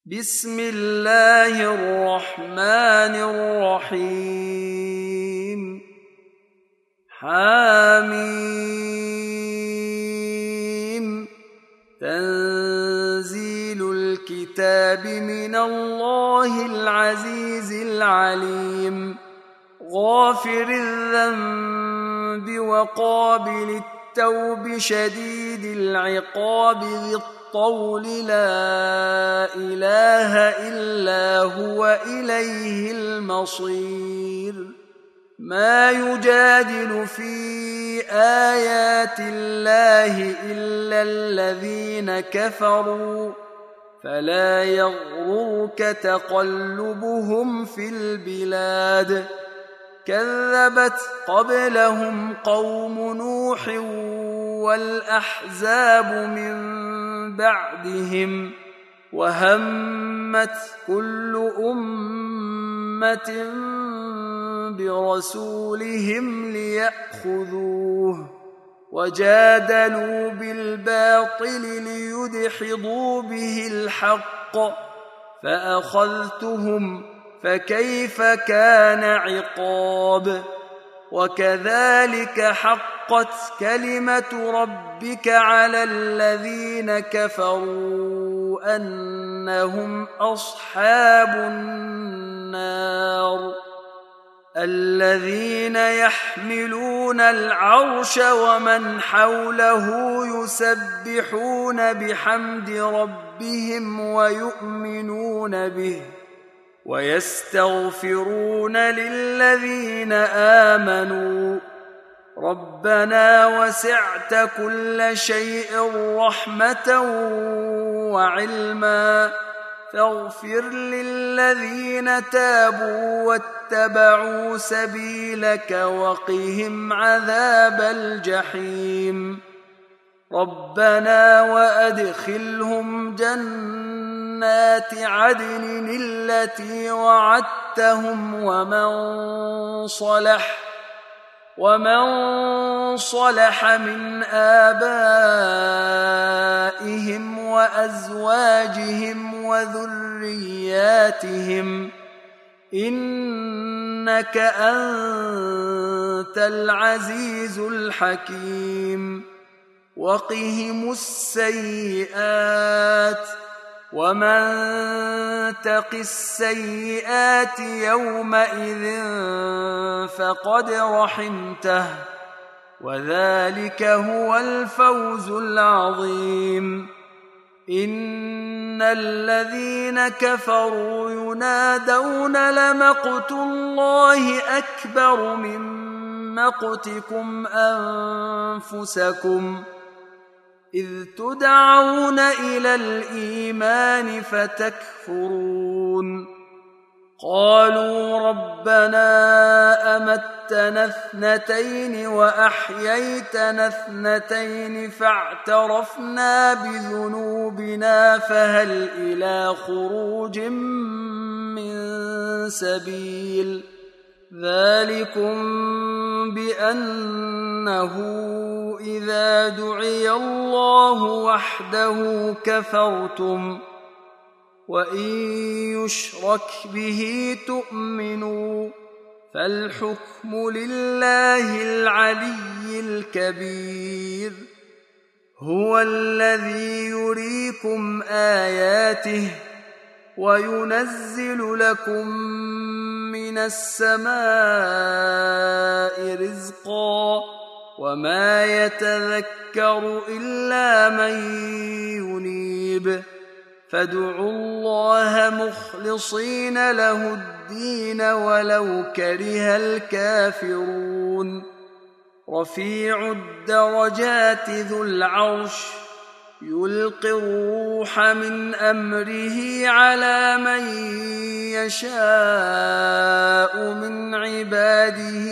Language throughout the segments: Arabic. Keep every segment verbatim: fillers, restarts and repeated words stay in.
بسم الله الرحمن الرحيم حميم تنزيل الكتاب من الله العزيز العليم غافر الذنب وقابل التوب شديد العقاب ذي الطول لا إله إلا هو إليه المصير ما يجادل في آيات الله إلا الذين كفروا فلا يغررك تقلبهم في البلاد كذبت قبلهم قوم نوح والأحزاب من بعدهم وهمت كل أمة برسولهم ليأخذوه وجادلوا بالباطل ليدحضوا به الحق فأخذتهم فكيف كان عقاب وكذلك حقت كلمة ربك على الذين كفروا أنهم أصحاب النار الذين يحملون العرش ومن حوله يسبحون بحمد ربهم ويؤمنون به ويستغفرون للذين آمنوا ربنا وسعت كل شيء رحمة وعلما فاغفر للذين تابوا واتبعوا سبيلك وقهم عذاب الجحيم ربنا وأدخلهم جنات عدن التي وعدتهم ومن صلح ومن صلح من آبائهم وأزواجهم وذرياتهم إنك أنت العزيز الحكيم وقهم السيئات ومن تق السيئات يومئذ فقد رحمته وذلك هو الفوز العظيم إن الذين كفروا ينادون لمقت الله أكبر من مقتكم أنفسكم إذ تدعون إلى الإيمان فتكفرون قالوا ربنا أمتنا اثنتين وأحييتنا اثنتين فاعترفنا بذنوبنا فهل إلى خروج من سبيل ذلكم بأنه إذا دعي الله وحده كفرتم وإن يشرك به تؤمنوا فالحكم لله العلي الكبير هو الذي يريكم آياته وينزل لكم من السماء رزقا وما يتذكر إلا من ينيب فادعوا الله مخلصين له الدين ولو كره الكافرون رفيع الدرجات ذو العرش يلقي الروح من أمره على من يشاء من عباده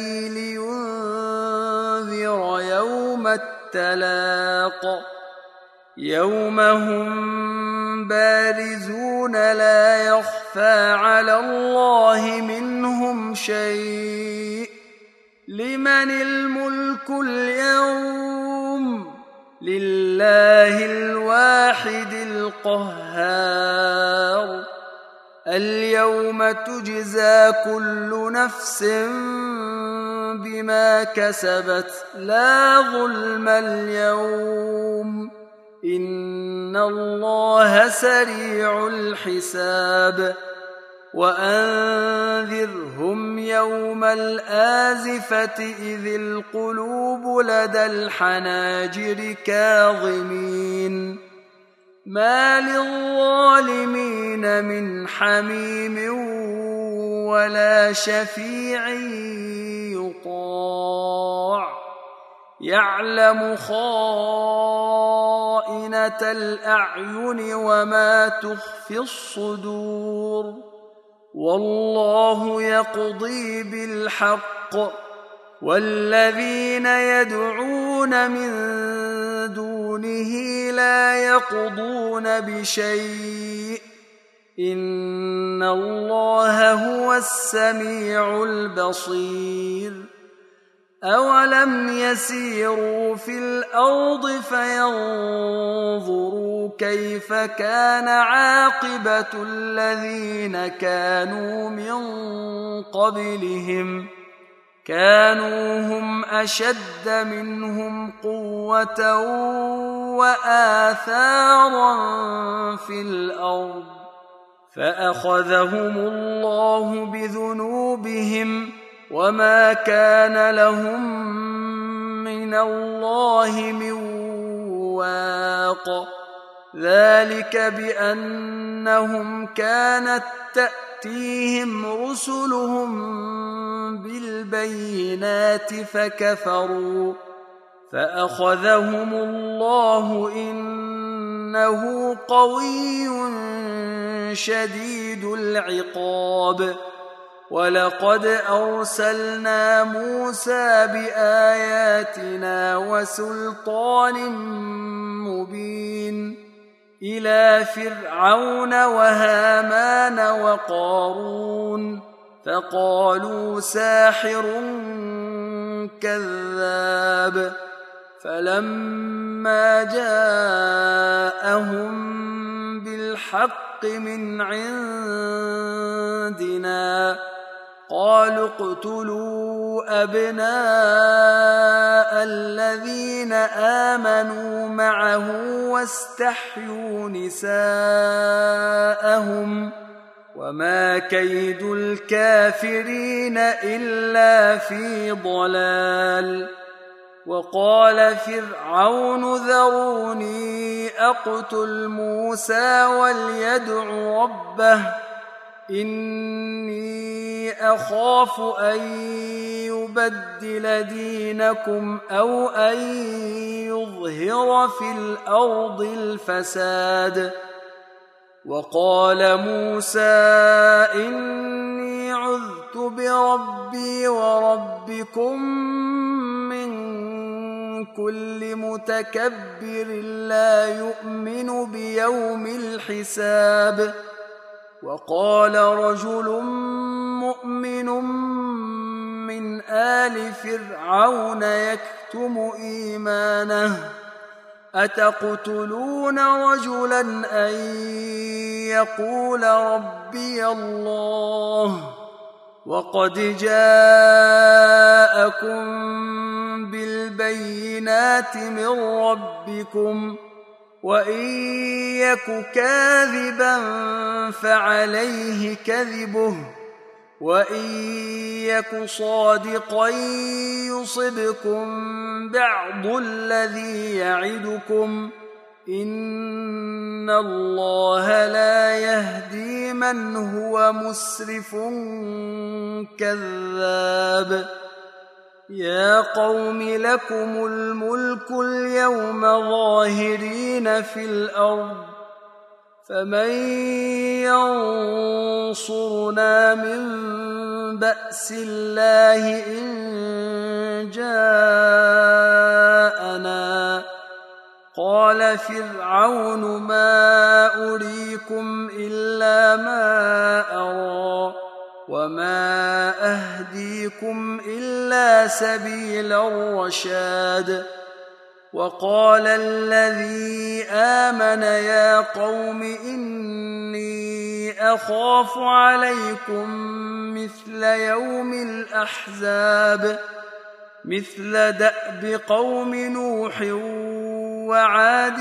لينذر يوم التلاق يوم هم بارزون لا يخفى على الله منهم شيء لمن الملك اليوم لله الواحد القهار. اليوم تجزى كل نفس بما كسبت لا ظلم اليوم إن الله سريع الحساب وأنذرهم يوم الآزفة إذ القلوب لدى الحناجر كاظمين ما للظالمين من حميم ولا شفيع يطاع يعلم خائنة الأعين وما تخفي الصدور والله يقضي بالحق والذين يدعون من دونه لا يقضون بشيء إن الله هو السميع البصير أولم يسيروا في الأرض فينظروا كيف كان عاقبة الذين كانوا من قبلهم كانوا هم أشد منهم قوة وآثارا في الأرض فأخذهم الله بذنوبهم وما كان لهم من الله من واق ذلك بأنهم كانت تأتيهم رسلهم بالبينات فكفروا فأخذهم الله إنه قوي شديد العقاب ولقد أرسلنا موسى بآياتنا وسلطان مبين إلى فرعون وهامان وقارون فقالوا ساحر كذاب فلما جاءهم بالحق من عندنا قالوا اقتلوا أبناء الذين آمنوا معه واستحيوا نساءهم وما كيد الكافرين إلا في ضلال وقال فرعون ذروني أقتل موسى وليدع ربه إني أخاف أن يبدل دينكم أو أن يظهر في الأرض الفساد وقال موسى إني عذت بربي وربكم من كل متكبر لا يؤمن بيوم الحساب وقال رجل مؤمن من آل فرعون يكتم إيمانه أتقتلون رجلا أن يقول ربي الله وقد جاءكم بالبينات من ربكم وإن يك كاذبا فعليه كذبه وإن يك صادقا يصبكم بعض الذي يعدكم إن الله لا يهدي من هو مسرف كذاب يا قوم لكم الملك اليوم ظاهرين في الأرض فمن ينصرنا من بأس الله إن جاءنا قال فرعون ما أريكم إلا ما أرى وما أهديكم إلا سبيل الرشاد وقال الذي آمن يا قوم إني أخاف عليكم مثل يوم الأحزاب مثل دأب قوم نوح وعاد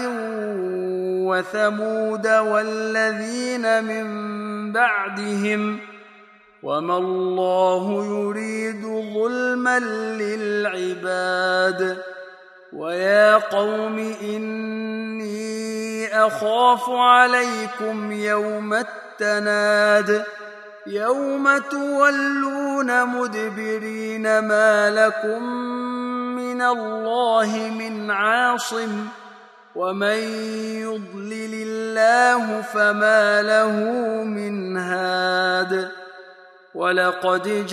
وثمود والذين من بعدهم وما الله يريد ظلما للعباد ويا قوم إني أخاف عليكم يوم التناد يوم تولون مدبرين ما لكم من الله من عاصم ومن يضلل الله فما له من هاد ولقد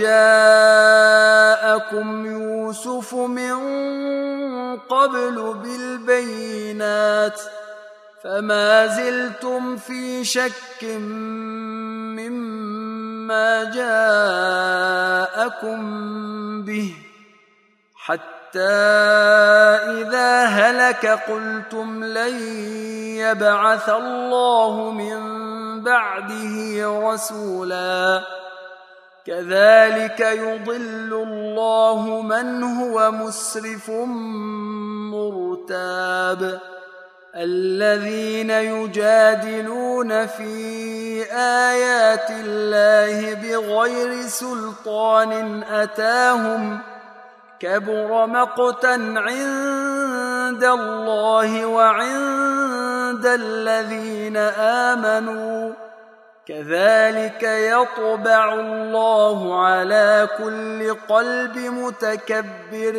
جاءكم يوسف من قبل بالبينات فما زلتم في شك مما جاءكم به حتى إذا هلك قلتم لن يبعث الله من بعده رسولا كذلك يضل الله من هو مسرف مرتاب الذين يجادلون في آيات الله بغير سلطان أتاهم كبر مقتا عند الله وعند الذين آمنوا كذلك يطبع الله على كل قلب متكبر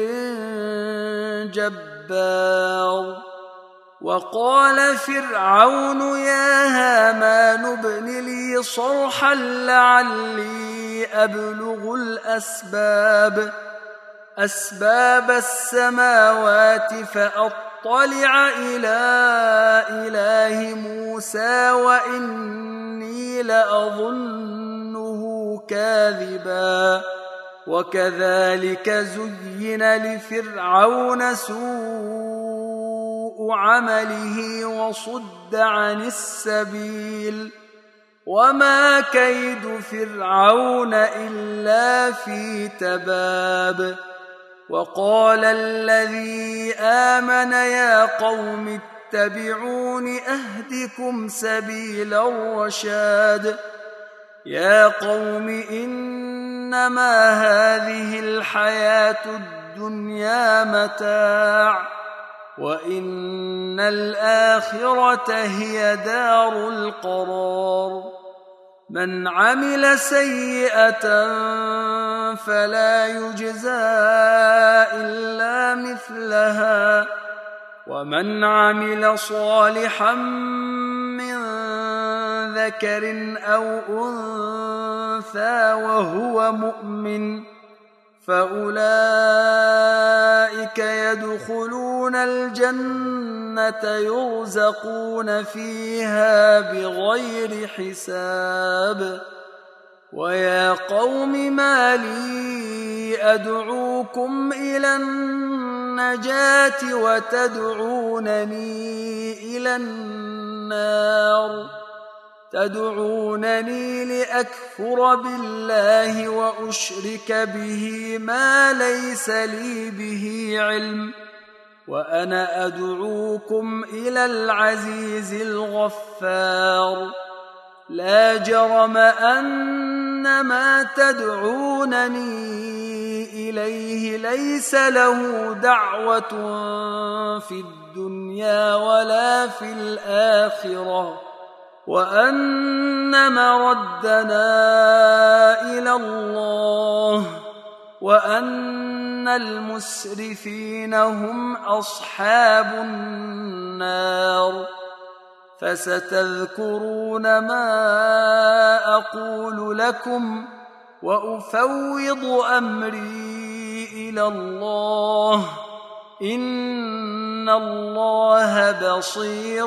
جبار وقال فرعون يا هامان ابن لي صرحا لعلي أبلغ الأسباب أسباب السماوات فأطلع إلى إله موسى وإني لأظنه كاذبا وكذلك زين لفرعون سوء عمله وصد عن السبيل وما كيد فرعون إلا في تباب وقال الذي آمن يا قوم اتبعون أهدكم سبيل الرشاد يا قوم إنما هذه الحياة الدنيا متاع وإن الآخرة هي دار القرار من عمل سيئة فلا يجزى إلا مثلها ومن عمل صالحا من ذكر أو أنثى وهو مؤمن فأولئك يدخلون الجنة يرزقون فيها بغير حساب ويا قوم ما لي أدعوكم إلى النجاة وتدعونني إلى النار تدعونني لأكفر بالله وأشرك به ما ليس لي به علم وأنا أدعوكم إلى العزيز الغفار لا جرم أن ما تدعونني إليه ليس له دعوة في الدنيا ولا في الآخرة وأن مردنا إلى الله وأن المسرفين هم أصحاب النار فستذكرون ما أقول لكم وأفوض أمري إلى الله إن الله بصير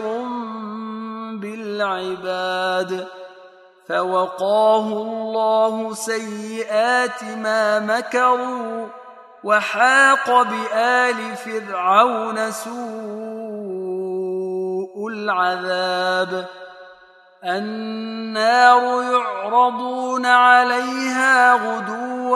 بالعباد فوقاه الله سيئات ما مكروا وحاق بآل فرعون سوء العذاب النار يعرضون عليها غدوا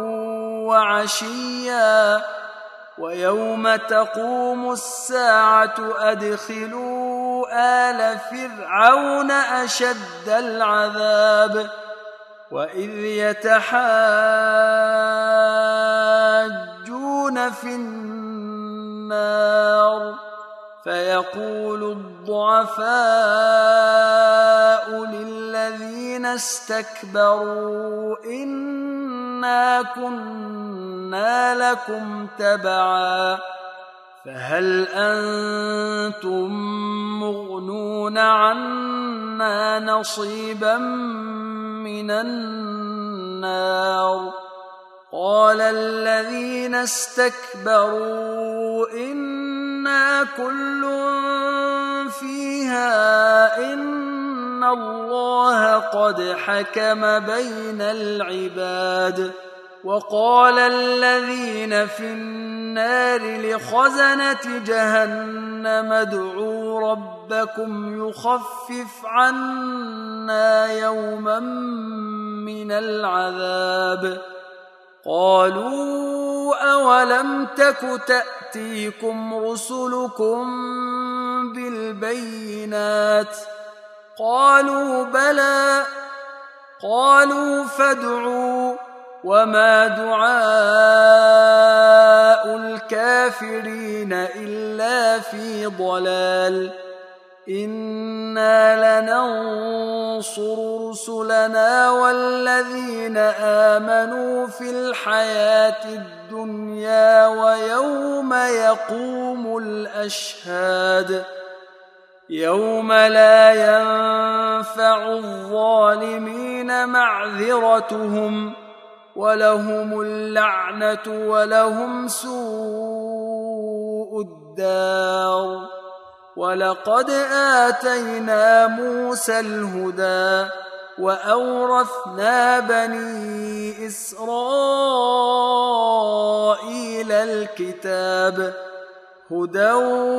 وعشيا ويوم تقوم الساعة أدخلوا آل فرعون أشد العذاب وإذ يتحاجون في النار فيقول الضعفاء للذين استكبروا إنا كنا لكم تبعا فهل أنتم مغنون عنا نصيبا من النار قال الذين استكبروا إنا كل فيها إن الله قد حكم بين العباد وقال الذين في النار لخزنة جهنم ادعوا ربكم يخفف عنا يوما من العذاب قالوا أولم تك تأتيكم رسلكم بالبينات قالوا بلى قالوا فادعوا وما دعاء الكافرين إلا في ضلال إنا لننصر رسلنا والذين آمنوا في الحياة الدنيا ويوم يقوم الأشهاد يوم لا ينفع الظالمين معذرتهم ولهم اللعنة ولهم سوء الدار ولقد آتينا موسى الهدى وأورثنا بني إسرائيل الكتاب هدى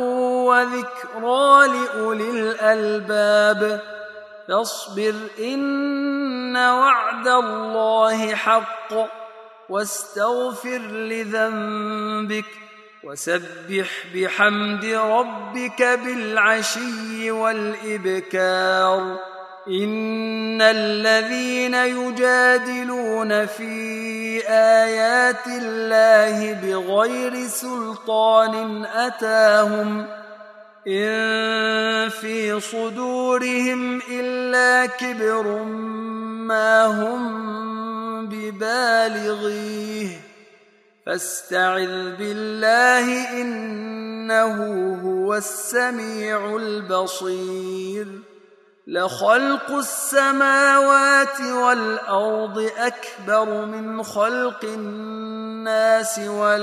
وذكرى لأولي الألباب فاصبر إن وعد الله حق واستغفر لذنبك وسبح بحمد ربك بالعشي والإبكار إن الذين يجادلون في آيات الله بغير سلطان أتاهم إن في صدورهم إلا كبر ما هم ببالغيه فاستعذ بالله إنه هو السميع البصير لخلق السماوات والأرض أكبر من خلق الناس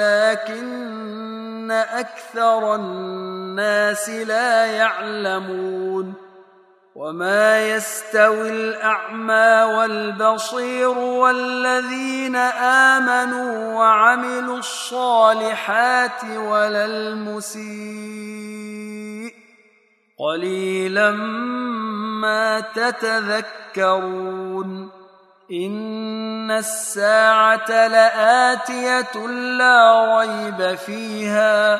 ولكن أكثر الناس لا يعلمون وما يستوي الأعمى والبصير والذين آمنوا وعملوا الصالحات ولا المسيء قليلا ما تتذكرون إن الساعة لآتية لا ريب فيها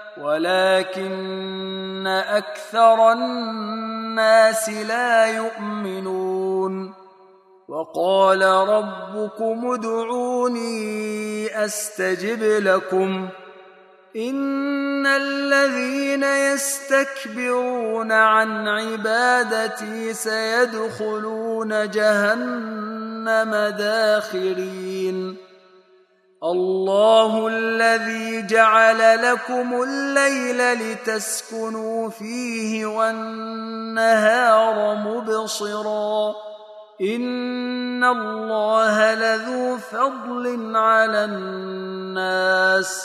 ولكن أكثر الناس لا يؤمنون وقال ربكم ادعوني أستجب لكم إن الذين يستكبرون عن عبادتي سيدخلون جهنم داخرين الله الذي جعل لكم الليل لتسكنوا فيه والنهار مبصرا إن الله لذو فضل على الناس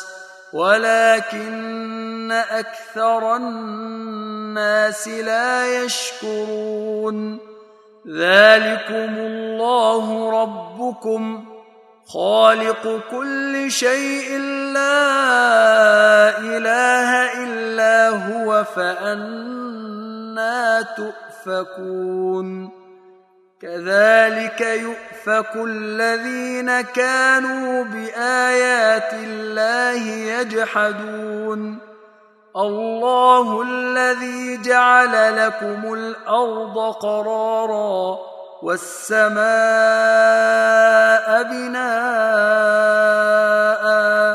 ولكن أكثر الناس لا يشكرون ذلكم الله ربكم خالق كل شيء لا إله إلا هو فأنى تؤفكون يؤفكون كذلك يؤفك الذين كانوا بآيات الله يجحدون الله الذي جعل لكم الأرض قرارا والسماء بناء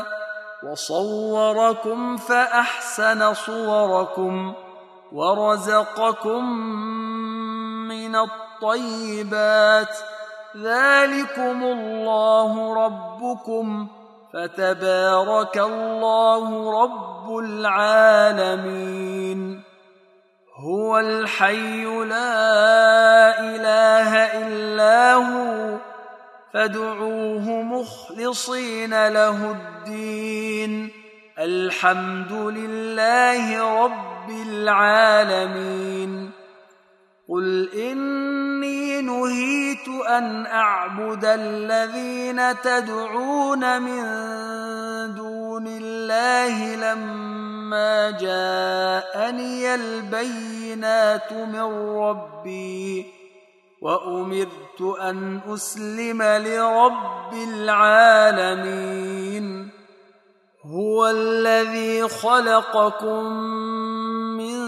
وصوركم فأحسن صوركم ورزقكم من الطيبات ذلكم الله ربكم فتبارك الله رب العالمين هو الحي لا إله إلا هو فادعوه مخلصين له الدين الحمد لله رب العالمين قل إني نهيت أن أعبد الذين تدعون من دون الله لما جاءني البينات من ربي وأمرت أن أسلم لرب العالمين هو الذي خلقكم من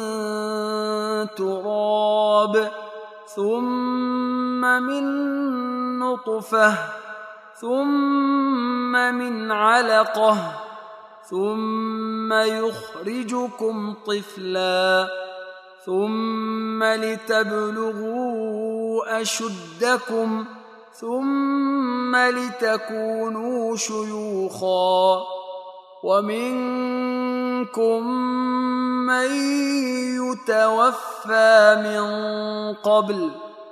تراب ثم من نطفة ثم من علقة ثم يخرجكم طفلا ثم لتبلغوا أشدكم ثم لتكونوا شيوخا ومنكم من يتوفى من قبل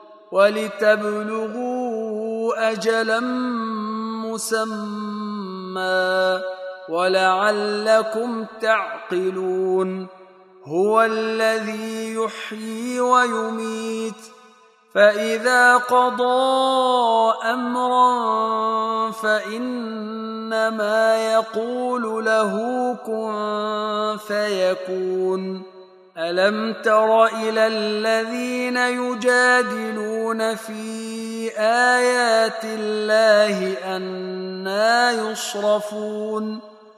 ولتبلغوا أجلا مسمى ولعلكم تعقلون هو الذي يحيي ويميت فإذا قضى أمرا فإنما يقول له كن فيكون ألم تر إلى الذين يجادلون في آيات الله أنى يصرفون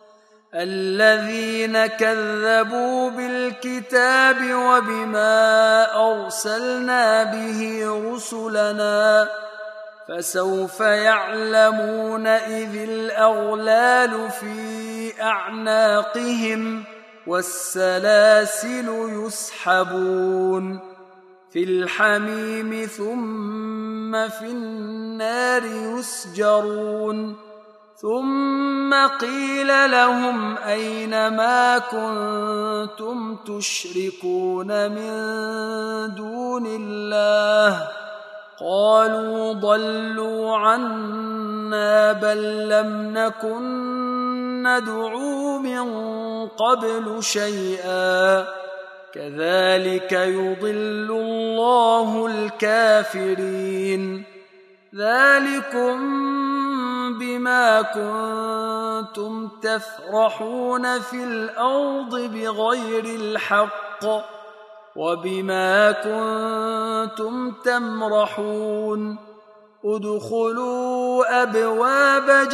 الذين كذبوا بالكتاب وبما أرسلنا به رسلنا فسوف يعلمون إذ الأغلال في أعناقهم والسلاسل يسحبون في الحميم ثم في النار يسجرون ثم قيل لهم أين ما كنتم تشركون من دون الله قالوا ضلوا عنا بل لم نكن ندعو من قبل شيئا كذلك يضل الله الكافرين ذلكم بما كنتم تفرحون في الأرض بغير الحق وبما كنتم تمرحون ادخلوا أبواب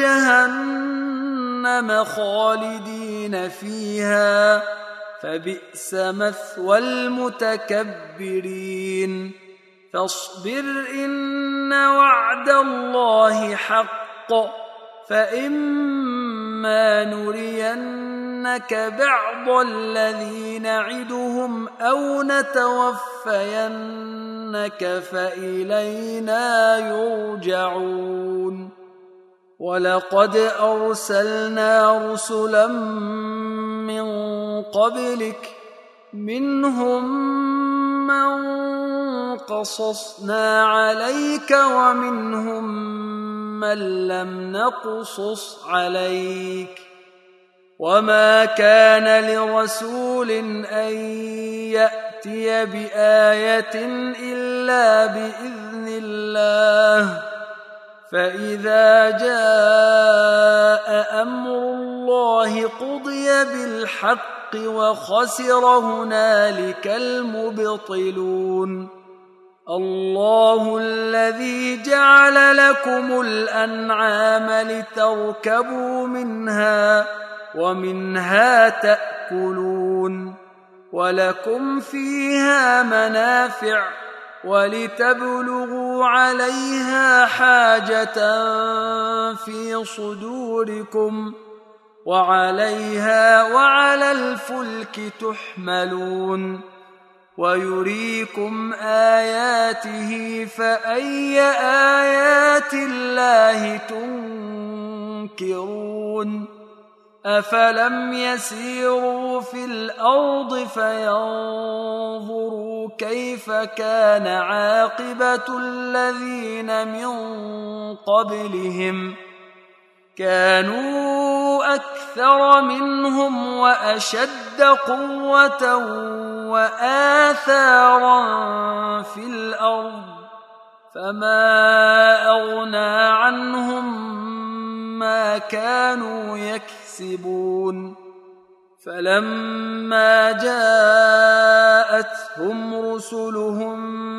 جهنم خالدين فيها فبئس مثوى المتكبرين فاصبر إن وعد الله حق فإما نرينك بعض الذي نعدهم أو نتوفينك فإلينا يرجعون ولقد أرسلنا رسلا من قبلك منهم من قصصنا عليك ومنهم من لم نقصص عليك وما كان لرسول أن يأتي بآية إلا بإذن الله فإذا جاء أمر الله قضي بالحق وخسر هنالك المبطلون الله الذي جعل لكم الأنعام لتركبوا منها ومنها تأكلون ولكم فيها منافع ولتبلغوا عليها حاجة في صدوركم وعليها وعلى الفلك تحملون ويريكم آياته فأي آيات الله تنكرون أفلم يسيروا في الأرض فينظروا كيف كان عاقبة الذين من قبلهم كانوا أكثر منهم وأشد قوة وآثارا في الأرض فما أغنى عنهم ما كانوا يكسبون فلما جاءتهم رسلهم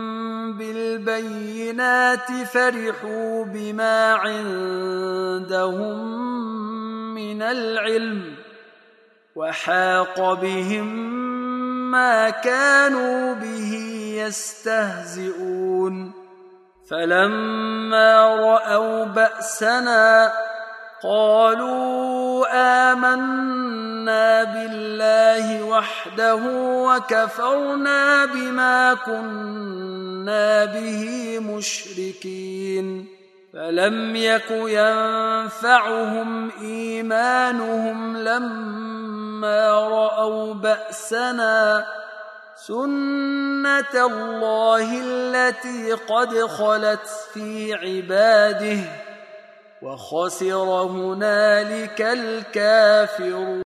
بالبينات فرحوا بما عندهم من العلم وحاق بهم ما كانوا به يستهزئون فلما رأوا بأسنا قالوا آمنا بالله وحده وكفرنا بما كنا به مشركين فلم يك ينفعهم إيمانهم لما رأوا بأسنا سنة الله التي قد خلت في عباده وخسر هنالك الكافرون.